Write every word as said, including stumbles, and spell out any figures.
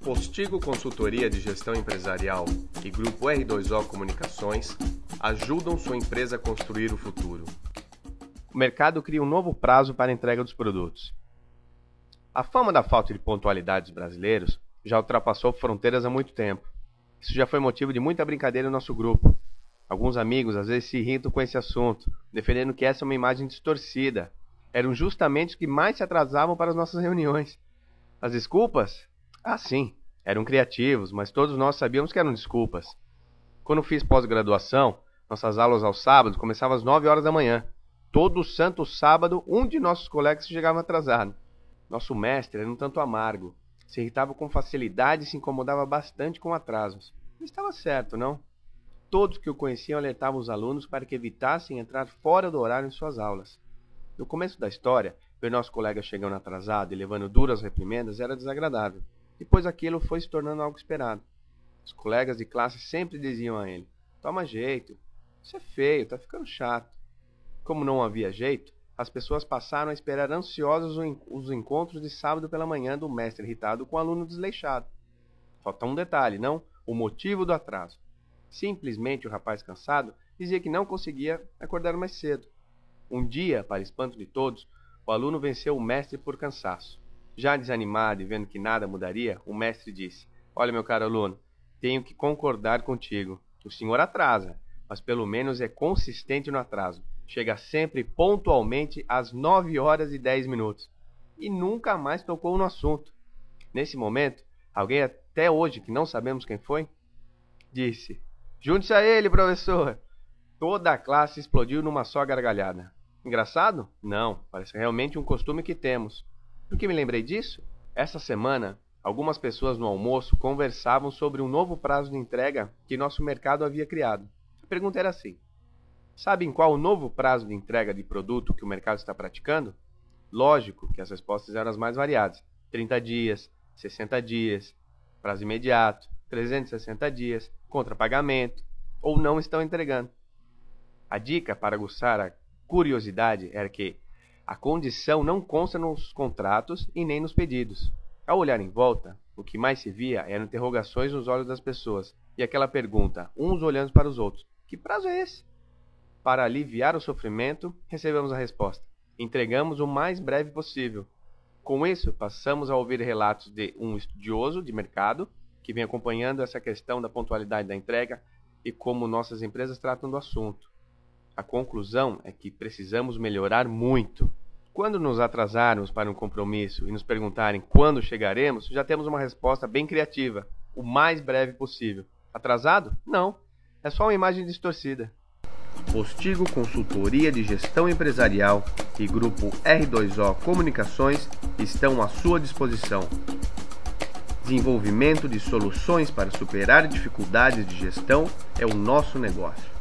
Postigo Consultoria de Gestão Empresarial e Grupo R dois O Comunicações ajudam sua empresa a construir o futuro. O mercado cria um novo prazo para a entrega dos produtos. A fama da falta de pontualidade dos brasileiros já ultrapassou fronteiras há muito tempo. Isso já foi motivo de muita brincadeira no nosso grupo. Alguns amigos às vezes se irritam com esse assunto, defendendo que essa é uma imagem distorcida. Eram justamente os que mais se atrasavam para as nossas reuniões. As desculpas? Ah, sim, eram criativos, mas todos nós sabíamos que eram desculpas. Quando fiz pós-graduação, nossas aulas aos sábados começavam às nove horas da manhã. Todo santo sábado, um de nossos colegas chegava atrasado. Nosso mestre era um tanto amargo. Se irritava com facilidade e se incomodava bastante com atrasos. Ele estava certo, não? Todos que o conheciam alertavam os alunos para que evitassem entrar fora do horário em suas aulas. No começo da história, ver nosso colega chegando atrasado e levando duras reprimendas era desagradável. Depois aquilo foi se tornando algo esperado. Os colegas de classe sempre diziam a ele: toma jeito, isso é feio, tá ficando chato. Como não havia jeito, as pessoas passaram a esperar ansiosos os encontros de sábado pela manhã do mestre irritado com o aluno desleixado. Falta um detalhe, não? O motivo do atraso. Simplesmente o rapaz cansado dizia que não conseguia acordar mais cedo. Um dia, para espanto de todos, o aluno venceu o mestre por cansaço. Já desanimado e vendo que nada mudaria, o mestre disse: olha, meu caro aluno, tenho que concordar contigo. O senhor atrasa, mas pelo menos é consistente no atraso. Chega sempre pontualmente às nove horas e dez minutos. E nunca mais tocou no assunto. Nesse momento, alguém até hoje, que não sabemos quem foi, disse: junte-se a ele, professor. Toda a classe explodiu numa só gargalhada. Engraçado? Não, parece realmente um costume que temos. Por que me lembrei disso? Essa semana, algumas pessoas no almoço conversavam sobre um novo prazo de entrega que nosso mercado havia criado. A pergunta era assim: sabem qual o novo prazo de entrega de produto que o mercado está praticando? Lógico que as respostas eram as mais variadas. trinta dias, sessenta dias, prazo imediato, trezentos e sessenta dias, contrapagamento, ou não estão entregando. A dica para aguçar a curiosidade era que a condição não consta nos contratos e nem nos pedidos. Ao olhar em volta, o que mais se via eram interrogações nos olhos das pessoas e aquela pergunta, uns olhando para os outros: que prazo é esse? Para aliviar o sofrimento, recebemos a resposta: entregamos o mais breve possível. Com isso, passamos a ouvir relatos de um estudioso de mercado que vem acompanhando essa questão da pontualidade da entrega e como nossas empresas tratam do assunto. A conclusão é que precisamos melhorar muito. Quando nos atrasarmos para um compromisso e nos perguntarem quando chegaremos, já temos uma resposta bem criativa: o mais breve possível. Atrasado? Não. É só uma imagem distorcida. Postigo Consultoria de Gestão Empresarial e Grupo R dois O Comunicações estão à sua disposição. Desenvolvimento de soluções para superar dificuldades de gestão é o nosso negócio.